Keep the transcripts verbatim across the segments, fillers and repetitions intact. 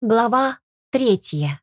Глава третья.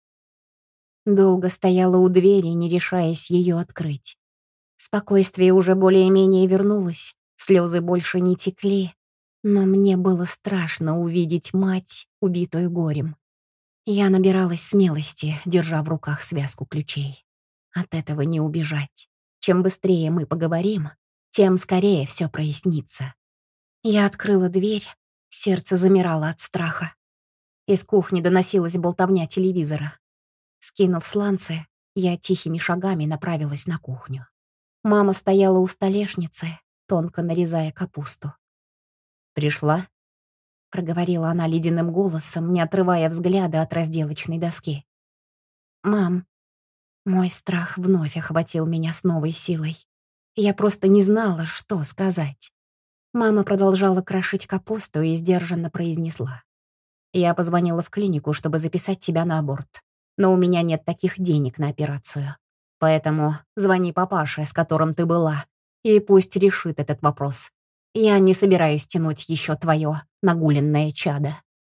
Долго стояла у двери, не решаясь ее открыть. Спокойствие уже более-менее вернулось, слезы больше не текли, но мне было страшно увидеть мать, убитую горем. Я набиралась смелости, держа в руках связку ключей. От этого не убежать. Чем быстрее мы поговорим, тем скорее все прояснится. Я открыла дверь, сердце замирало от страха. Из кухни доносилась болтовня телевизора. Скинув сланцы, я тихими шагами направилась на кухню. Мама стояла у столешницы, тонко нарезая капусту. «Пришла?» — проговорила она ледяным голосом, не отрывая взгляда от разделочной доски. «Мам». Мой страх вновь охватил меня с новой силой. Я просто не знала, что сказать. Мама продолжала крошить капусту и сдержанно произнесла. «Я позвонила в клинику, чтобы записать тебя на аборт. Но у меня нет таких денег на операцию. Поэтому звони папаше, с которым ты была, и пусть решит этот вопрос. Я не собираюсь тянуть еще твое нагуленное чадо».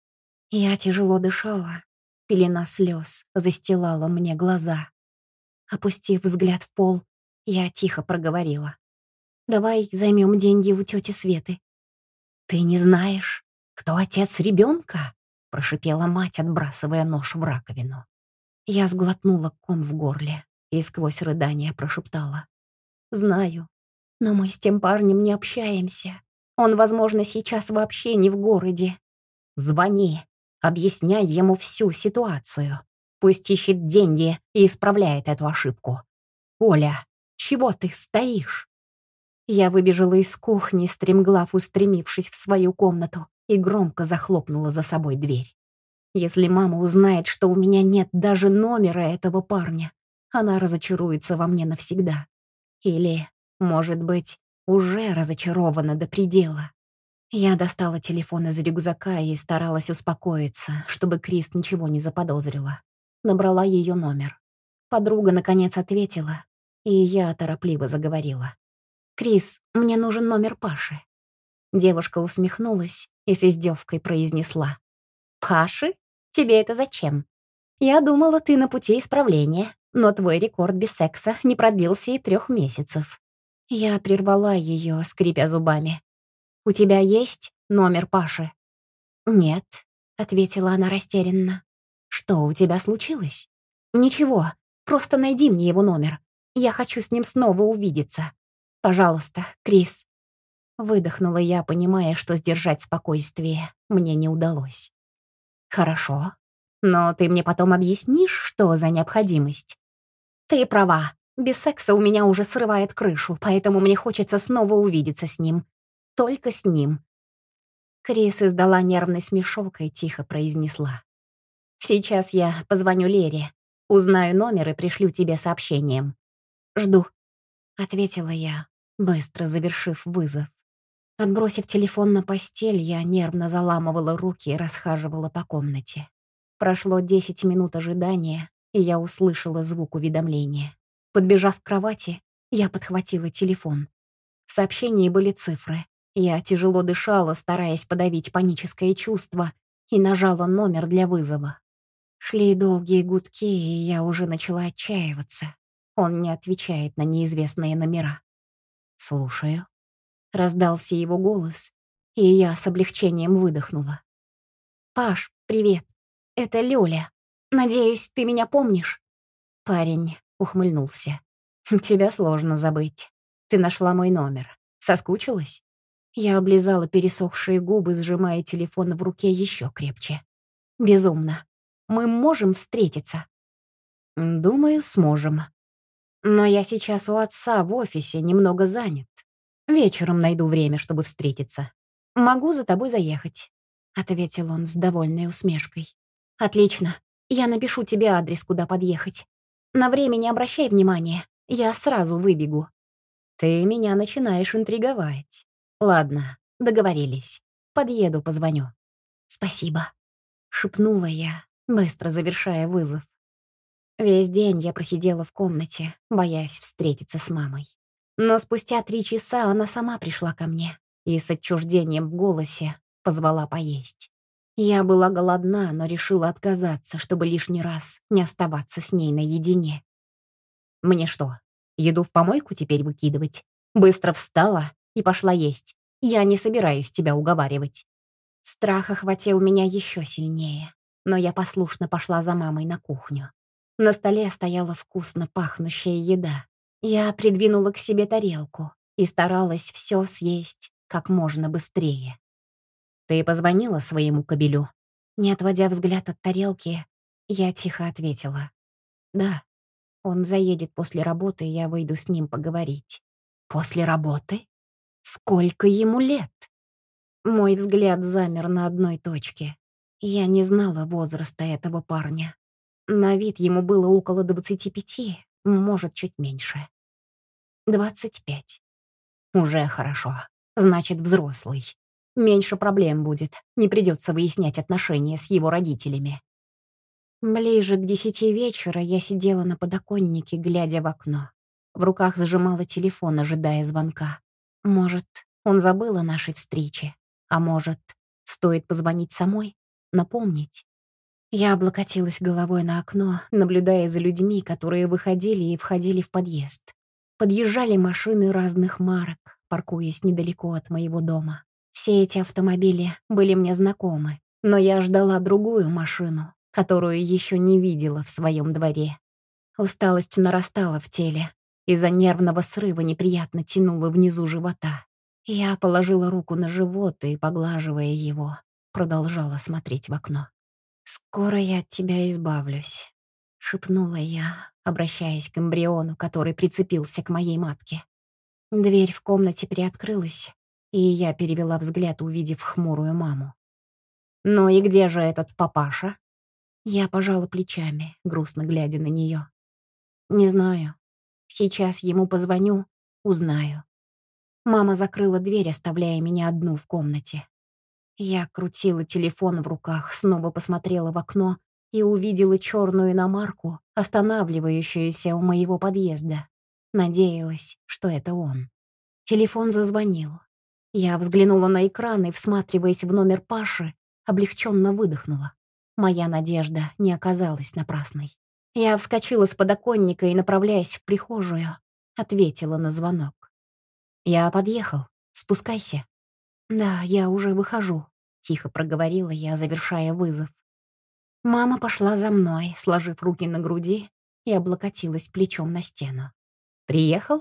Я тяжело дышала. Пелена слез застилала мне глаза. Опустив взгляд в пол, я тихо проговорила. «Давай займем деньги у тети Светы». «Ты не знаешь, кто отец ребенка?» — прошипела мать, отбрасывая нож в раковину. Я сглотнула ком в горле и сквозь рыдания прошептала. «Знаю, но мы с тем парнем не общаемся. Он, возможно, сейчас вообще не в городе». «Звони, объясняй ему всю ситуацию. Пусть ищет деньги и исправляет эту ошибку. Оля, чего ты стоишь?» Я выбежала из кухни, стремглав устремившись в свою комнату, и громко захлопнула за собой дверь. Если мама узнает, что у меня нет даже номера этого парня, она разочаруется во мне навсегда. Или, может быть, уже разочарована до предела. Я достала телефон из рюкзака и старалась успокоиться, чтобы Крис ничего не заподозрила. Набрала ее номер. Подруга, наконец, ответила, и я торопливо заговорила. «Крис, мне нужен номер Паши». Девушка усмехнулась и с издевкой произнесла. «Паши? Тебе это зачем? Я думала, ты на пути исправления, но твой рекорд без секса не продлился и трех месяцев». Я прервала ее, скрипя зубами. «У тебя есть номер Паши?» «Нет», — ответила она растерянно. «Что у тебя случилось?» «Ничего, просто найди мне его номер. Я хочу с ним снова увидеться. Пожалуйста, Крис». Выдохнула я, понимая, что сдержать спокойствие мне не удалось. «Хорошо, но ты мне потом объяснишь, что за необходимость?» «Ты права, без секса у меня уже срывает крышу, поэтому мне хочется снова увидеться с ним. Только с ним». Крис издала нервный смешок и тихо произнесла. «Сейчас я позвоню Лере, узнаю номер и пришлю тебе сообщением». «Жду», — ответила я, быстро завершив вызов. Отбросив телефон на постель, я нервно заламывала руки и расхаживала по комнате. Прошло десять минут ожидания, и я услышала звук уведомления. Подбежав к кровати, я подхватила телефон. В сообщении были цифры. Я тяжело дышала, стараясь подавить паническое чувство, и нажала номер для вызова. Шли долгие гудки, и я уже начала отчаиваться. Он не отвечает на неизвестные номера. «Слушаю». Раздался его голос, и я с облегчением выдохнула. «Паш, привет. Это Лёля. Надеюсь, ты меня помнишь?» Парень ухмыльнулся. «Тебя сложно забыть. Ты нашла мой номер. Соскучилась?» Я облизала пересохшие губы, сжимая телефон в руке еще крепче. «Безумно. Мы можем встретиться?» «Думаю, сможем. Но я сейчас у отца в офисе немного занят. Вечером найду время, чтобы встретиться. Могу за тобой заехать», — ответил он с довольной усмешкой. «Отлично. Я напишу тебе адрес, куда подъехать. На время не обращай внимания. Я сразу выбегу». «Ты меня начинаешь интриговать. Ладно, договорились. Подъеду, позвоню». «Спасибо», — шепнула я, быстро завершая вызов. Весь день я просидела в комнате, боясь встретиться с мамой. Но спустя три часа она сама пришла ко мне и с отчуждением в голосе позвала поесть. Я была голодна, но решила отказаться, чтобы лишний раз не оставаться с ней наедине. «Мне что, еду в помойку теперь выкидывать?» Быстро встала и пошла есть. Я не собираюсь тебя уговаривать. Страх охватил меня еще сильнее, но я послушно пошла за мамой на кухню. На столе стояла вкусно пахнущая еда. Я придвинула к себе тарелку и старалась все съесть как можно быстрее. «Ты позвонила своему кобелю?» Не отводя взгляд от тарелки, я тихо ответила. «Да, он заедет после работы, и я выйду с ним поговорить». «После работы? Сколько ему лет?» Мой взгляд замер на одной точке. Я не знала возраста этого парня. На вид ему было около двадцати пяти, может, чуть меньше. Двадцать пять. Уже хорошо. Значит, взрослый. Меньше проблем будет. Не придется выяснять отношения с его родителями. Ближе к десяти вечера я сидела на подоконнике, глядя в окно. В руках зажимала телефон, ожидая звонка. Может, он забыл о нашей встрече. А может, стоит позвонить самой, напомнить? Я облокотилась головой на окно, наблюдая за людьми, которые выходили и входили в подъезд. Подъезжали машины разных марок, паркуясь недалеко от моего дома. Все эти автомобили были мне знакомы, но я ждала другую машину, которую еще не видела в своем дворе. Усталость нарастала в теле, из-за нервного срыва неприятно тянуло внизу живота. Я положила руку на живот и, поглаживая его, продолжала смотреть в окно. «Скоро я от тебя избавлюсь», — шепнула я, обращаясь к эмбриону, который прицепился к моей матке. Дверь в комнате приоткрылась, и я перевела взгляд, увидев хмурую маму. «Ну и где же этот папаша?» Я пожала плечами, грустно глядя на нее. «Не знаю. Сейчас ему позвоню, узнаю». Мама закрыла дверь, оставляя меня одну в комнате. Я крутила телефон в руках, снова посмотрела в окно и увидела черную иномарку, останавливающуюся у моего подъезда. Надеялась, что это он. Телефон зазвонил. Я взглянула на экран и, всматриваясь в номер Паши, облегченно выдохнула. Моя надежда не оказалась напрасной. Я вскочила с подоконника и, направляясь в прихожую, ответила на звонок. «Я подъехал. Спускайся». «Да, я уже выхожу», — тихо проговорила я, завершая вызов. Мама пошла за мной, сложив руки на груди, и облокотилась плечом на стену. «Приехал?»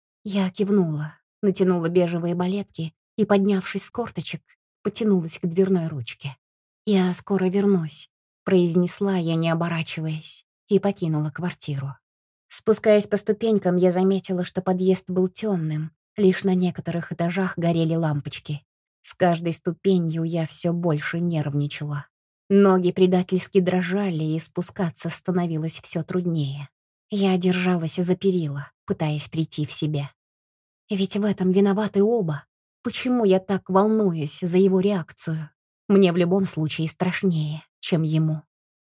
Я кивнула, натянула бежевые балетки и, поднявшись с корточек, потянулась к дверной ручке. «Я скоро вернусь», — произнесла я, не оборачиваясь, и покинула квартиру. Спускаясь по ступенькам, я заметила, что подъезд был темным, лишь на некоторых этажах горели лампочки. С каждой ступенью я все больше нервничала. Ноги предательски дрожали, и спускаться становилось все труднее. Я держалась за перила, пытаясь прийти в себя. Ведь в этом виноваты оба. Почему я так волнуюсь за его реакцию? Мне в любом случае страшнее, чем ему.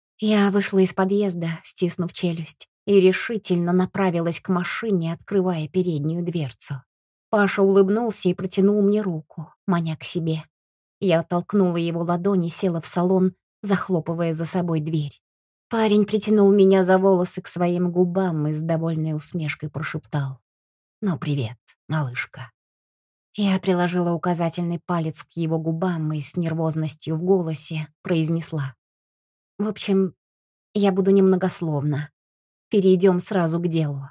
Я вышла из подъезда, стиснув челюсть, и решительно направилась к машине, открывая переднюю дверцу. Паша улыбнулся и протянул мне руку, маня к себе. Я оттолкнула его ладони и села в салон, захлопывая за собой дверь. Парень притянул меня за волосы к своим губам и с довольной усмешкой прошептал: «Ну, привет, малышка». Я приложила указательный палец к его губам и с нервозностью в голосе произнесла: «В общем, я буду немногословна. Перейдем сразу к делу».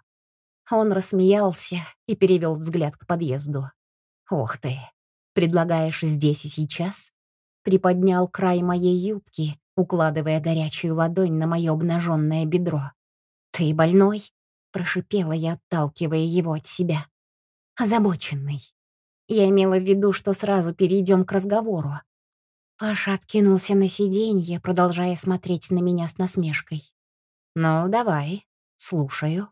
Он рассмеялся и перевел взгляд к подъезду. «Ох ты, предлагаешь здесь и сейчас?» Приподнял край моей юбки, укладывая горячую ладонь на мое обнаженное бедро. «Ты больной?» — прошипела я, отталкивая его от себя. «Озабоченный. Я имела в виду, что сразу перейдем к разговору». Паша откинулся на сиденье, продолжая смотреть на меня с насмешкой. «Ну, давай, слушаю».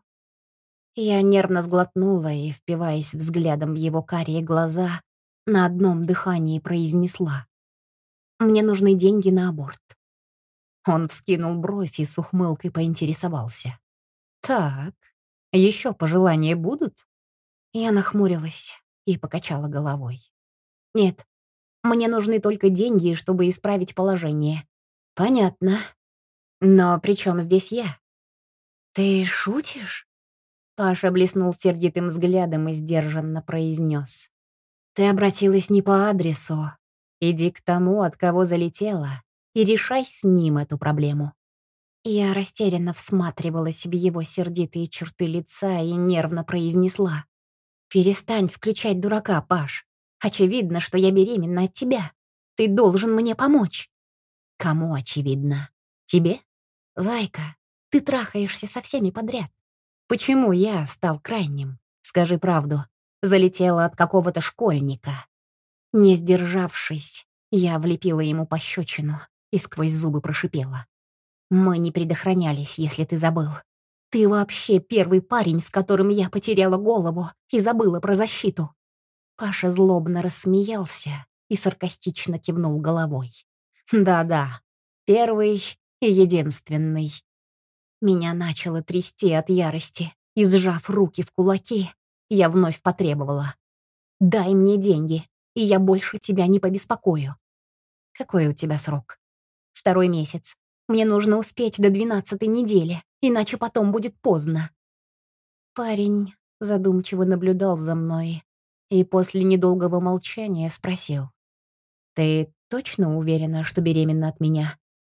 Я нервно сглотнула и, впиваясь взглядом в его карие глаза, на одном дыхании произнесла: «Мне нужны деньги на аборт». Он вскинул бровь и с ухмылкой поинтересовался: «Так, еще пожелания будут?» Я нахмурилась и покачала головой. «Нет, Мне нужны только деньги, чтобы исправить положение. Понятно. Но при чем здесь я? Ты шутишь? Паша блеснул сердитым взглядом и сдержанно произнес. Ты обратилась не по адресу. Иди к тому, от кого залетела, и решай с ним эту проблему. Я растерянно всматривалась в его сердитые черты лица и нервно произнесла. «Перестань включать дурака, Паш. Очевидно, что я беременна от тебя. Ты должен мне помочь». «Кому очевидно? Тебе? Зайка, ты трахаешься со всеми подряд. Почему я стал крайним? Скажи правду. Залетела от какого-то школьника». Не сдержавшись, я влепила ему пощечину и сквозь зубы прошипела. «Мы не предохранялись, если ты забыл. Ты вообще первый парень, с которым я потеряла голову и забыла про защиту». Паша злобно рассмеялся и саркастично кивнул головой. «Да-да, первый и единственный». Меня начало трясти от ярости, и, сжав руки в кулаки, я вновь потребовала. «Дай мне деньги, и я больше тебя не побеспокою». «Какой у тебя срок?» «Второй месяц. Мне нужно успеть до двенадцатой недели, иначе потом будет поздно». Парень задумчиво наблюдал за мной и после недолгого молчания спросил. «Ты точно уверена, что беременна от меня?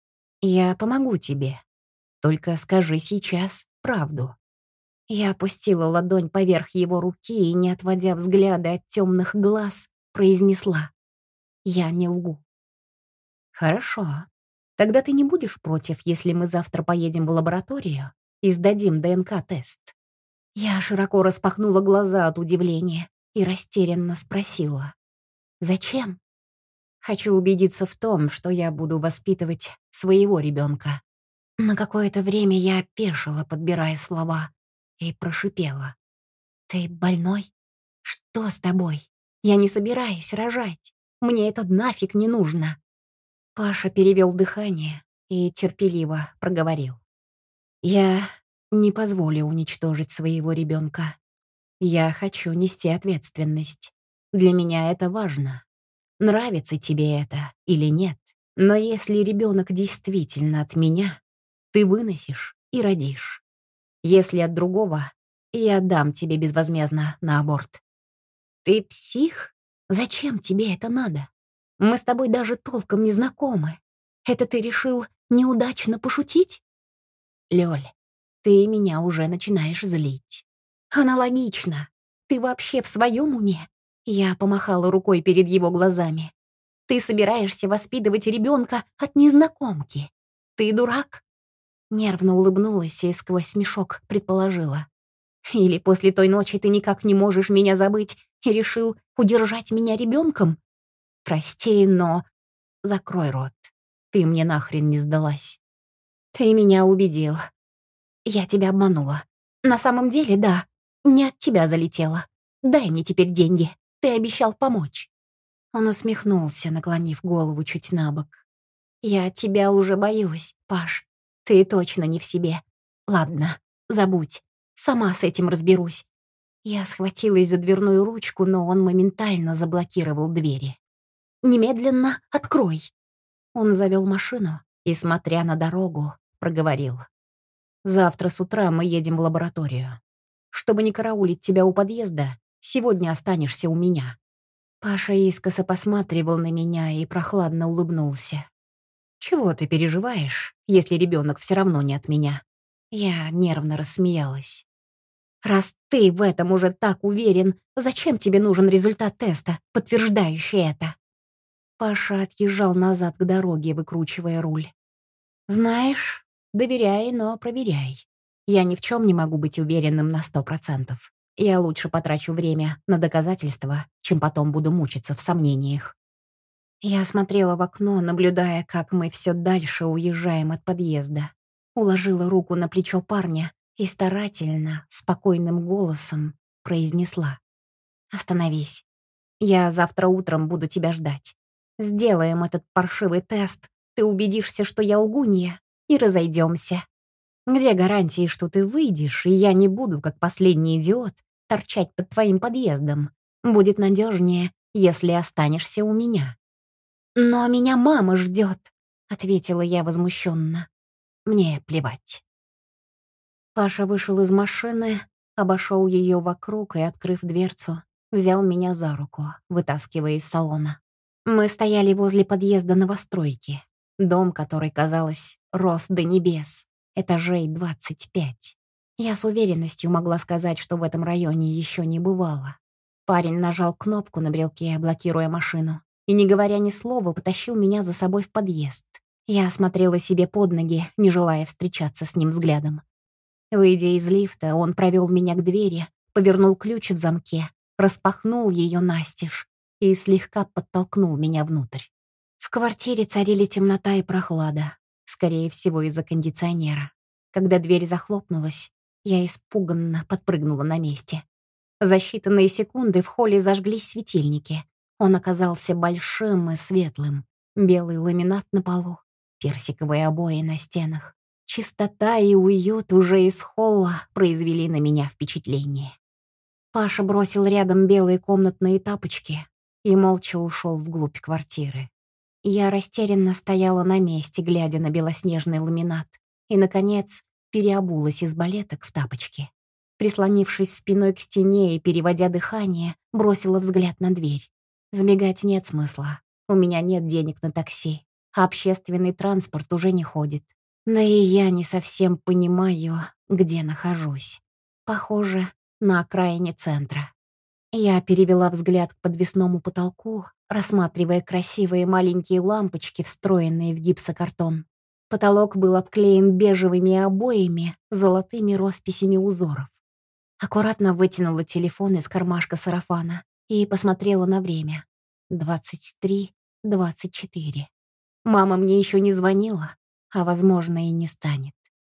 Я помогу тебе. Только скажи сейчас правду». Я опустила ладонь поверх его руки и, не отводя взгляда от темных глаз, произнесла. «Я не лгу». «Хорошо. Тогда ты не будешь против, если мы завтра поедем в лабораторию и сдадим ДНК-тест?» Я широко распахнула глаза от удивления и растерянно спросила. «Зачем?» «Хочу убедиться в том, что я буду воспитывать своего ребенка». На какое-то время я опешила, подбирая слова, и прошипела. «Ты больной? Что с тобой? Я не собираюсь рожать. Мне это нафиг не нужно». Паша перевел дыхание и терпеливо проговорил. «Я не позволю уничтожить своего ребенка. Я хочу нести ответственность. Для меня это важно. Нравится тебе это или нет, но если ребенок действительно от меня, ты выносишь и родишь. Если от другого, я дам тебе безвозмездно на аборт». «Ты псих? Зачем тебе это надо? Мы с тобой даже толком не знакомы. Это ты решил неудачно пошутить?» «Лёль, ты меня уже начинаешь злить». «Аналогично. Ты вообще в своем уме?» Я помахала рукой перед его глазами. «Ты собираешься воспитывать ребенка от незнакомки? Ты дурак?» Нервно улыбнулась и сквозь смешок предположила. «Или после той ночи ты никак не можешь меня забыть и решил удержать меня ребенком? Прости, но... Закрой рот. Ты мне нахрен не сдалась. Ты меня убедил. Я тебя обманула. На самом деле, да, не от тебя залетела. Дай мне теперь деньги. Ты обещал помочь». Он усмехнулся, наклонив голову чуть набок. «Я тебя уже боюсь, Паш. Ты точно не в себе. Ладно, забудь. Сама с этим разберусь». Я схватилась за дверную ручку, но он моментально заблокировал двери. «Немедленно открой». Он завел машину и, смотря на дорогу, проговорил. «Завтра с утра мы едем в лабораторию. Чтобы не караулить тебя у подъезда, сегодня останешься у меня». Паша искоса посматривал на меня и прохладно улыбнулся. «Чего ты переживаешь, если ребенок все равно не от меня?» Я нервно рассмеялась. «Раз ты в этом уже так уверен, зачем тебе нужен результат теста, подтверждающий это?» Паша отъезжал назад к дороге, выкручивая руль. «Знаешь, доверяй, но проверяй. Я ни в чем не могу быть уверенным на сто процентов. Я лучше потрачу время на доказательства, чем потом буду мучиться в сомнениях». Я смотрела в окно, наблюдая, как мы все дальше уезжаем от подъезда. Уложила руку на плечо парня и старательно, спокойным голосом произнесла. «Остановись. Я завтра утром буду тебя ждать. Сделаем этот паршивый тест, ты убедишься, что я лгунья, и разойдемся. Где гарантии, что ты выйдешь, и я не буду, как последний идиот, торчать под твоим подъездом? Будет надежнее, если останешься у меня. «Но меня мама ждет», — ответила я возмущенно. «Мне плевать». Паша вышел из машины, обошел ее вокруг и, открыв дверцу, взял меня за руку, вытаскивая из салона. Мы стояли возле подъезда новостройки. Дом, который, казалось, рос до небес, этажей двадцать пять. Я с уверенностью могла сказать, что в этом районе еще не бывало. Парень нажал кнопку на брелке, блокируя машину, и, не говоря ни слова, потащил меня за собой в подъезд. Я смотрела себе под ноги, не желая встречаться с ним взглядом. Выйдя из лифта, он провел меня к двери, повернул ключ в замке, распахнул ее настежь и слегка подтолкнул меня внутрь. В квартире царили темнота и прохлада, скорее всего, из-за кондиционера. Когда дверь захлопнулась, я испуганно подпрыгнула на месте. За считанные секунды в холле зажглись светильники. Он оказался большим и светлым. Белый ламинат на полу, персиковые обои на стенах. Чистота и уют уже из холла произвели на меня впечатление. Паша бросил рядом белые комнатные тапочки и молча ушел вглубь квартиры. Я растерянно стояла на месте, глядя на белоснежный ламинат, и, наконец, переобулась из балеток в тапочки. Прислонившись спиной к стене и переводя дыхание, бросила взгляд на дверь. Сбегать нет смысла. У меня нет денег на такси, а общественный транспорт уже не ходит. Да и я не совсем понимаю, где нахожусь. Похоже, на окраине центра. Я перевела взгляд к подвесному потолку, рассматривая красивые маленькие лампочки, встроенные в гипсокартон. Потолок был обклеен бежевыми обоями, золотыми росписями узоров. Аккуратно вытянула телефон из кармашка сарафана и посмотрела на время. двадцать три двадцать четыре. Мама мне еще не звонила, а, возможно, и не станет.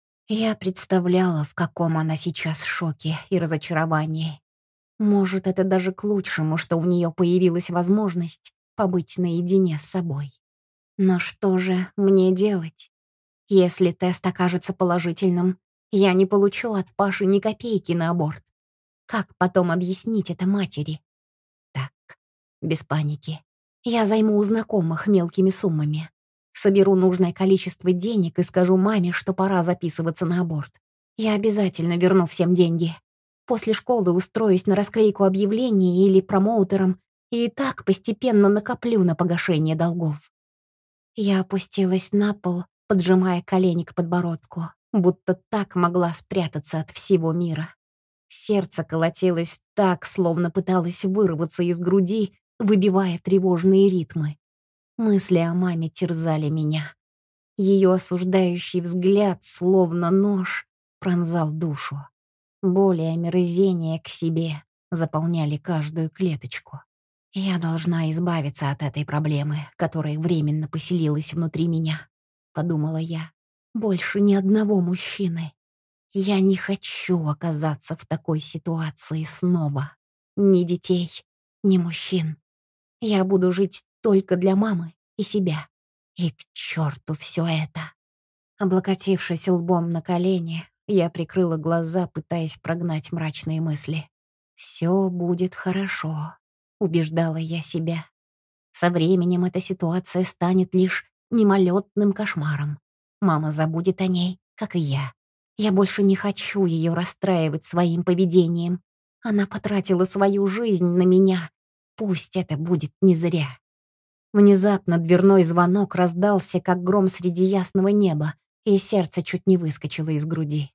Я представляла, в каком она сейчас шоке и разочаровании. Может, это даже к лучшему, что у нее появилась возможность побыть наедине с собой. Но что же мне делать? Если тест окажется положительным, я не получу от Паши ни копейки на аборт. Как потом объяснить это матери? Так, без паники. Я займу у знакомых мелкими суммами. Соберу нужное количество денег и скажу маме, что пора записываться на аборт. Я обязательно верну всем деньги. После школы устроюсь на расклейку объявлений или промоутером и так постепенно накоплю на погашение долгов. Я опустилась на пол, поджимая колени к подбородку, будто так могла спрятаться от всего мира. Сердце колотилось так, словно пыталось вырваться из груди, выбивая тревожные ритмы. Мысли о маме терзали меня. Ее осуждающий взгляд, словно нож, пронзал душу. Боль и омерзение к себе заполняли каждую клеточку. Я должна избавиться от этой проблемы, которая временно поселилась внутри меня, подумала я. Больше ни одного мужчины. Я не хочу оказаться в такой ситуации снова. Ни детей, ни мужчин. Я буду жить только для мамы и себя. И к черту все это. Облокотившись лбом на колени, я прикрыла глаза, пытаясь прогнать мрачные мысли. «Все будет хорошо», — убеждала я себя. Со временем эта ситуация станет лишь мимолетным кошмаром. Мама забудет о ней, как и я. Я больше не хочу ее расстраивать своим поведением. Она потратила свою жизнь на меня. Пусть это будет не зря. Внезапно дверной звонок раздался, как гром среди ясного неба, и сердце чуть не выскочило из груди.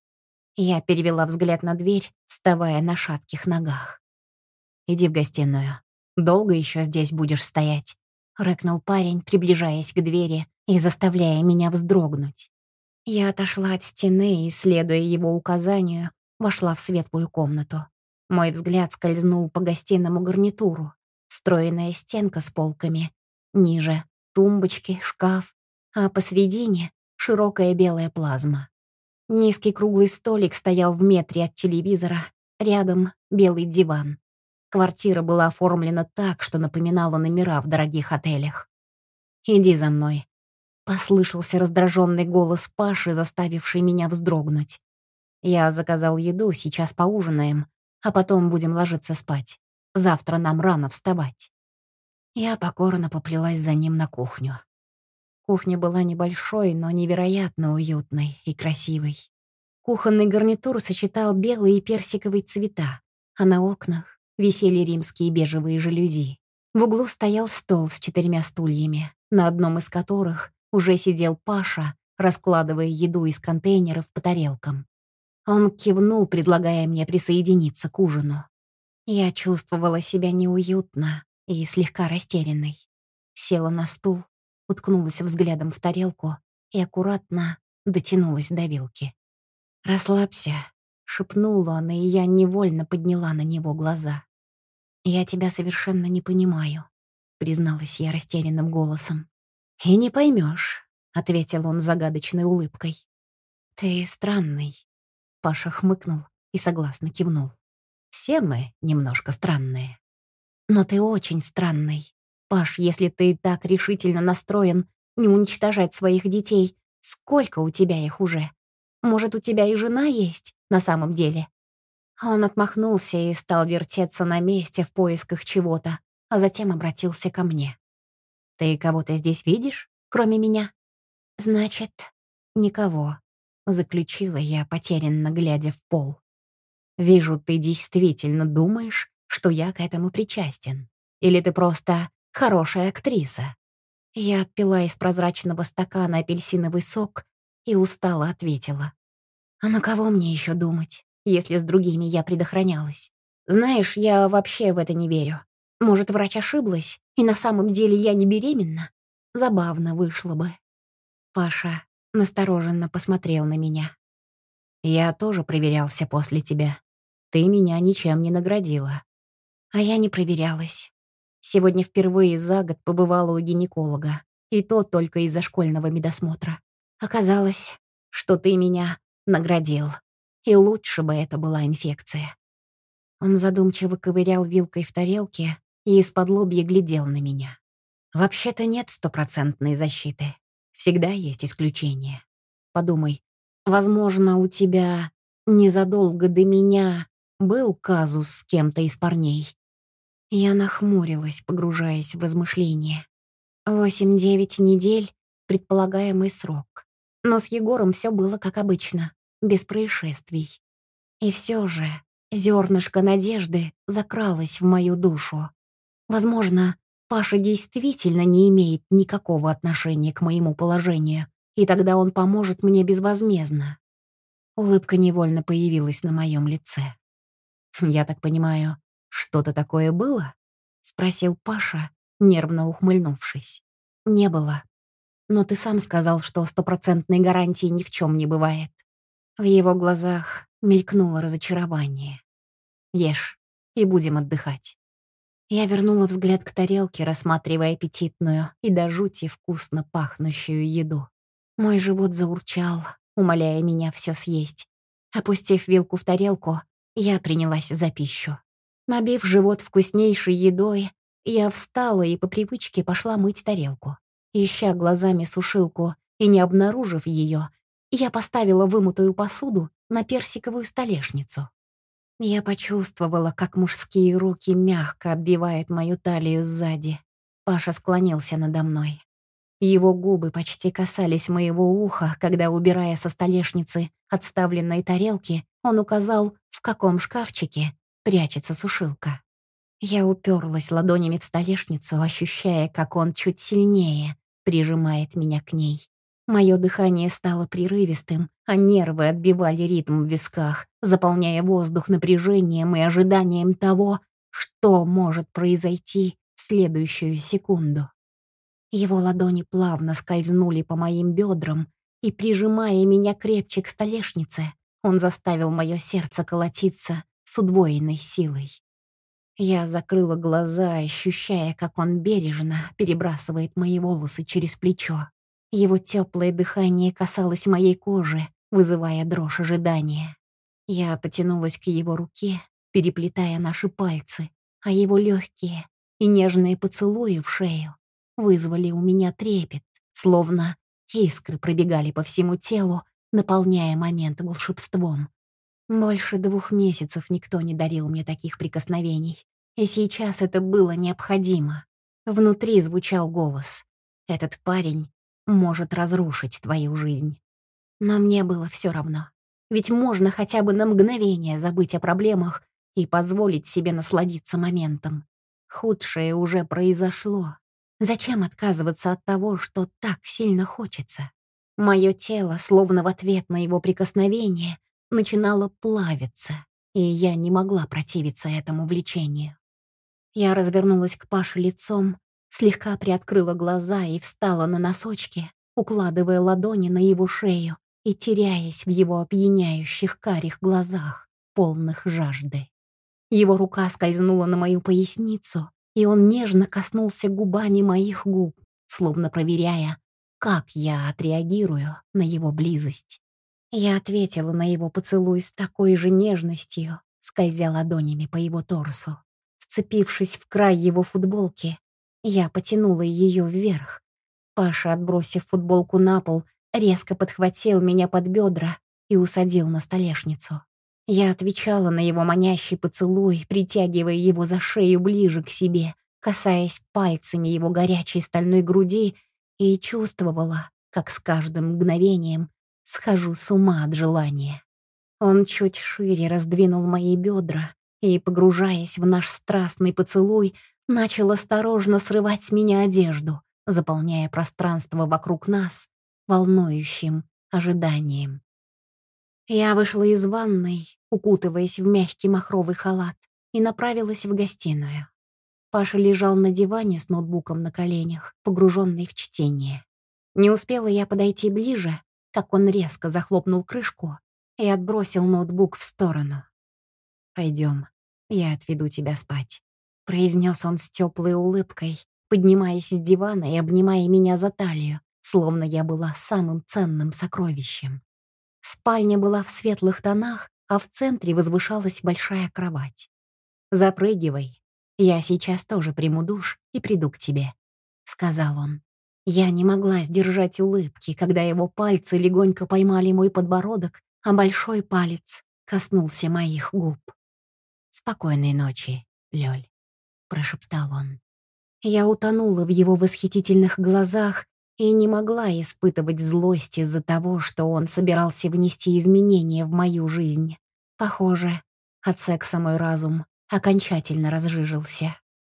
Я перевела взгляд на дверь, вставая на шатких ногах. «Иди в гостиную. Долго еще здесь будешь стоять?» — рыкнул парень, приближаясь к двери и заставляя меня вздрогнуть. Я отошла от стены и, следуя его указанию, вошла в светлую комнату. Мой взгляд скользнул по гостиному гарнитуру. Встроенная стенка с полками. Ниже — тумбочки, шкаф, а посередине — широкая белая плазма. Низкий круглый столик стоял в метре от телевизора, рядом — белый диван. Квартира была оформлена так, что напоминала номера в дорогих отелях. «Иди за мной», — послышался раздраженный голос Паши, заставивший меня вздрогнуть. «Я заказал еду, сейчас поужинаем, а потом будем ложиться спать. Завтра нам рано вставать». Я покорно поплелась за ним на кухню. Кухня была небольшой, но невероятно уютной и красивой. Кухонный гарнитур сочетал белые и персиковые цвета, а на окнах висели римские бежевые жалюзи. В углу стоял стол с четырьмя стульями, на одном из которых уже сидел Паша, раскладывая еду из контейнеров по тарелкам. Он кивнул, предлагая мне присоединиться к ужину. Я чувствовала себя неуютно и слегка растерянной. Села на стул, уткнулась взглядом в тарелку и аккуратно дотянулась до вилки. «Расслабься», — шепнул он, и я невольно подняла на него глаза. «Я тебя совершенно не понимаю», — призналась я растерянным голосом. «И не поймешь», — ответил он загадочной улыбкой. «Ты странный», — Паша хмыкнул и согласно кивнул. «Все мы немножко странные». «Но ты очень странный. Паш, если ты так решительно настроен не уничтожать своих детей, сколько у тебя их уже? Может, у тебя и жена есть на самом деле?» Он отмахнулся и стал вертеться на месте в поисках чего-то, а затем обратился ко мне. «Ты кого-то здесь видишь, кроме меня?» «Значит, никого», — заключила я, потерянно глядя в пол. «Вижу, ты действительно думаешь, что я к этому причастен. Или ты просто хорошая актриса?» Я отпила из прозрачного стакана апельсиновый сок и устало ответила. «А на кого мне еще думать, если с другими я предохранялась? Знаешь, я вообще в это не верю. Может, врач ошиблась, и на самом деле я не беременна? Забавно вышло бы». Паша настороженно посмотрел на меня. «Я тоже проверялся после тебя. Ты меня ничем не наградила». А я не проверялась. Сегодня впервые за год побывала у гинеколога, и то только из-за школьного медосмотра. Оказалось, что ты меня наградил. И лучше бы это была инфекция. Он задумчиво ковырял вилкой в тарелке и из-под лобья глядел на меня. Вообще-то нет стопроцентной защиты. Всегда есть исключения. Подумай, возможно, у тебя незадолго до меня был казус с кем-то из парней. Я нахмурилась, погружаясь в размышления. Восемь-девять недель — предполагаемый срок. Но с Егором все было как обычно, без происшествий. И все же зернышко надежды закралось в мою душу. Возможно, Паша действительно не имеет никакого отношения к моему положению, и тогда он поможет мне безвозмездно. Улыбка невольно появилась на моем лице. «Я так понимаю, что-то такое было?» — спросил Паша, нервно ухмыльнувшись. «Не было. Но ты сам сказал, что стопроцентной гарантии ни в чем не бывает». В его глазах мелькнуло разочарование. «Ешь, и будем отдыхать». Я вернула взгляд к тарелке, рассматривая аппетитную и до жути вкусно пахнущую еду. Мой живот заурчал, умоляя меня все съесть. Опустив вилку в тарелку, я принялась за пищу. Набив живот вкуснейшей едой, я встала и по привычке пошла мыть тарелку. Ища глазами сушилку и не обнаружив ее, я поставила вымытую посуду на персиковую столешницу. Я почувствовала, как мужские руки мягко обвивают мою талию сзади. Паша склонился надо мной. Его губы почти касались моего уха, когда, убирая со столешницы отставленные тарелки, он указал, в каком шкафчике прячется сушилка. Я уперлась ладонями в столешницу, ощущая, как он чуть сильнее прижимает меня к ней. Мое дыхание стало прерывистым, а нервы отбивали ритм в висках, заполняя воздух напряжением и ожиданием того, что может произойти в следующую секунду. Его ладони плавно скользнули по моим бедрам, и, прижимая меня крепче к столешнице, он заставил мое сердце колотиться с удвоенной силой. Я закрыла глаза, ощущая, как он бережно перебрасывает мои волосы через плечо. Его теплое дыхание касалось моей кожи, вызывая дрожь ожидания. Я потянулась к его руке, переплетая наши пальцы, а его легкие и нежные поцелуи в шею вызвали у меня трепет, словно искры пробегали по всему телу, наполняя момент волшебством. Больше двух месяцев никто не дарил мне таких прикосновений, и сейчас это было необходимо. Внутри звучал голос. «Этот парень может разрушить твою жизнь». Но мне было все равно. Ведь можно хотя бы на мгновение забыть о проблемах и позволить себе насладиться моментом. Худшее уже произошло. Зачем отказываться от того, что так сильно хочется? Мое тело, словно в ответ на его прикосновение, начинало плавиться, и я не могла противиться этому влечению. Я развернулась к Паше лицом, слегка приоткрыла глаза и встала на носочки, укладывая ладони на его шею и теряясь в его опьяняющих карих глазах, полных жажды. Его рука скользнула на мою поясницу, и он нежно коснулся губами моих губ, словно проверяя, как я отреагирую на его близость. Я ответила на его поцелуй с такой же нежностью, скользя ладонями по его торсу. Вцепившись в край его футболки, я потянула ее вверх. Паша, отбросив футболку на пол, резко подхватил меня под бедра и усадил на столешницу. Я отвечала на его манящий поцелуй, притягивая его за шею ближе к себе, касаясь пальцами его горячей стальной груди, и чувствовала, как с каждым мгновением схожу с ума от желания. Он чуть шире раздвинул мои бедра и, погружаясь в наш страстный поцелуй, начал осторожно срывать с меня одежду, заполняя пространство вокруг нас волнующим ожиданием. Я вышла из ванной, укутываясь в мягкий махровый халат, и направилась в гостиную. Паша лежал на диване с ноутбуком на коленях, погруженный в чтение. Не успела я подойти ближе, как он резко захлопнул крышку и отбросил ноутбук в сторону. «Пойдем, я отведу тебя спать», — произнес он с теплой улыбкой, поднимаясь с дивана и обнимая меня за талию, словно я была самым ценным сокровищем. Спальня была в светлых тонах, а в центре возвышалась большая кровать. «Запрыгивай, я сейчас тоже приму душ и приду к тебе», — сказал он. Я не могла сдержать улыбки, когда его пальцы легонько поймали мой подбородок, а большой палец коснулся моих губ. «Спокойной ночи, Лёль», — прошептал он. Я утонула в его восхитительных глазах и не могла испытывать злость из-за того, что он собирался внести изменения в мою жизнь. Похоже, от секса мой разум окончательно разжижился.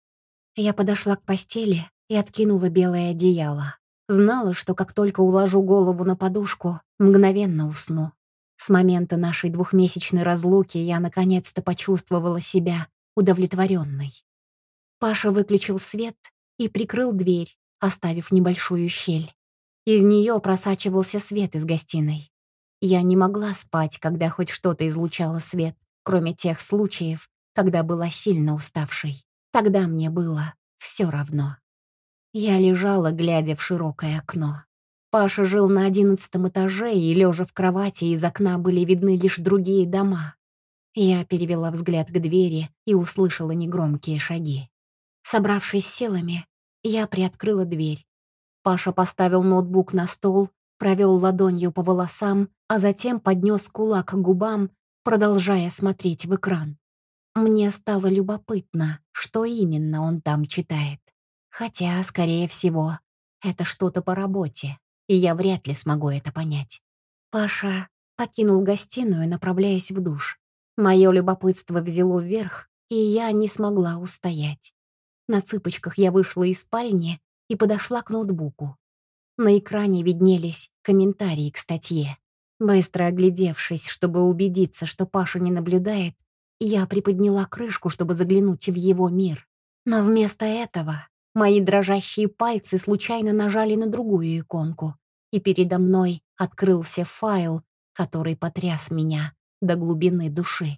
Я подошла к постели и откинула белое одеяло. Знала, что как только уложу голову на подушку, мгновенно усну. С момента нашей двухмесячной разлуки я наконец-то почувствовала себя удовлетворенной. Паша выключил свет и прикрыл дверь, оставив небольшую щель. Из нее просачивался свет из гостиной. Я не могла спать, когда хоть что-то излучало свет, кроме тех случаев, когда была сильно уставшей. Тогда мне было все равно. Я лежала, глядя в широкое окно. Паша жил на одиннадцатом этаже, и, лежа в кровати, из окна были видны лишь другие дома. Я перевела взгляд к двери и услышала негромкие шаги. Собравшись силами, я приоткрыла дверь. Паша поставил ноутбук на стол, провел ладонью по волосам, а затем поднес кулак к губам, продолжая смотреть в экран. Мне стало любопытно, что именно он там читает. Хотя, скорее всего, это что-то по работе, и я вряд ли смогу это понять. Паша покинул гостиную, направляясь в душ. Мое любопытство взяло вверх, и я не смогла устоять. На цыпочках я вышла из спальни и подошла к ноутбуку. На экране виднелись комментарии к статье. Быстро оглядевшись, чтобы убедиться, что Паша не наблюдает, я приподняла крышку, чтобы заглянуть в его мир. Но вместо этого мои дрожащие пальцы случайно нажали на другую иконку, и передо мной открылся файл, который потряс меня до глубины души.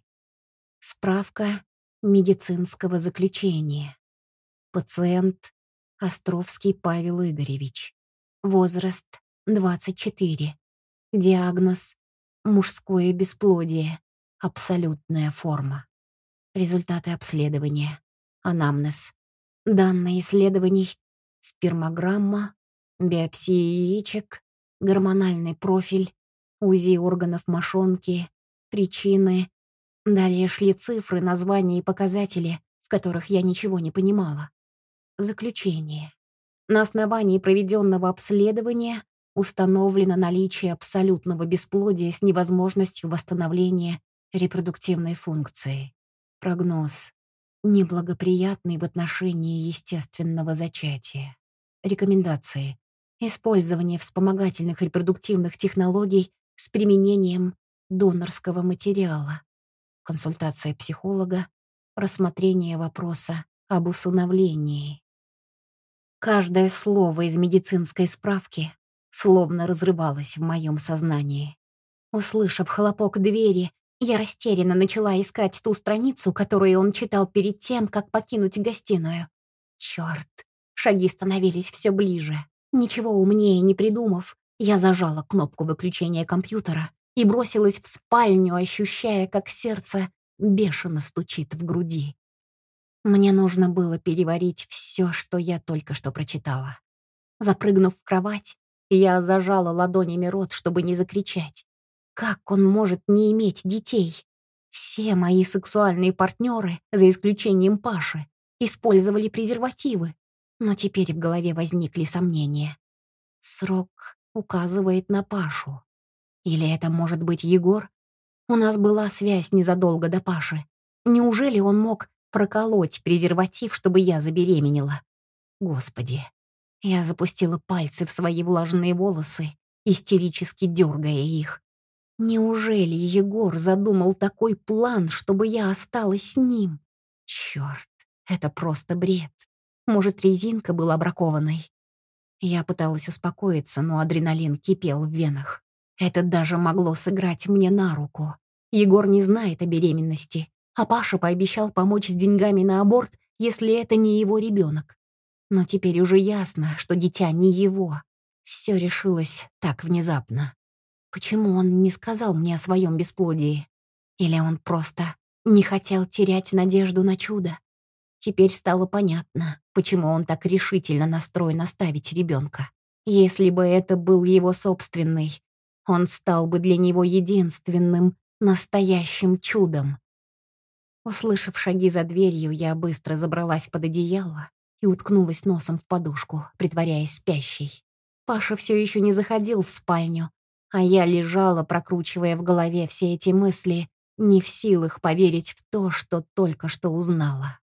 Справка медицинского заключения. Пациент Островский Павел Игоревич. Возраст двадцать четыре. Диагноз мужское бесплодие. Абсолютная форма. Результаты обследования. Анамнез. Данные исследований: спермограмма, биопсия яичек, гормональный профиль, УЗИ органов мошонки, причины. Далее шли цифры, названия и показатели, в которых я ничего не понимала. Заключение. На основании проведенного обследования установлено наличие абсолютного бесплодия с невозможностью восстановления репродуктивной функции. Прогноз. Неблагоприятный в отношении естественного зачатия. Рекомендации. Использование вспомогательных репродуктивных технологий с применением донорского материала. Консультация психолога. Рассмотрение вопроса об усыновлении. Каждое слово из медицинской справки словно разрывалось в моем сознании. Услышав хлопок двери, я растерянно начала искать ту страницу, которую он читал перед тем, как покинуть гостиную. Черт, шаги становились все ближе. Ничего умнее не придумав, я зажала кнопку выключения компьютера и бросилась в спальню, ощущая, как сердце бешено стучит в груди. Мне нужно было переварить все, что я только что прочитала. Запрыгнув в кровать, я зажала ладонями рот, чтобы не закричать. Как он может не иметь детей? Все мои сексуальные партнеры, за исключением Паши, использовали презервативы. Но теперь в голове возникли сомнения. Срок указывает на Пашу. Или это может быть Егор? У нас была связь незадолго до Паши. Неужели он мог проколоть презерватив, чтобы я забеременела? Господи. Я запустила пальцы в свои влажные волосы, истерически дергая их. Неужели Егор задумал такой план, чтобы я осталась с ним? Черт, это просто бред. Может, резинка была бракованной? Я пыталась успокоиться, но адреналин кипел в венах. Это даже могло сыграть мне на руку. Егор не знает о беременности, а Паша пообещал помочь с деньгами на аборт, если это не его ребенок. Но теперь уже ясно, что дитя не его. Все решилось так внезапно. Почему он не сказал мне о своем бесплодии? Или он просто не хотел терять надежду на чудо? Теперь стало понятно, почему он так решительно настроен оставить ребенка. Если бы это был его собственный, он стал бы для него единственным, настоящим чудом. Услышав шаги за дверью, я быстро забралась под одеяло и уткнулась носом в подушку, притворяясь спящей. Паша все еще не заходил в спальню, а я лежала, прокручивая в голове все эти мысли, не в силах поверить в то, что только что узнала.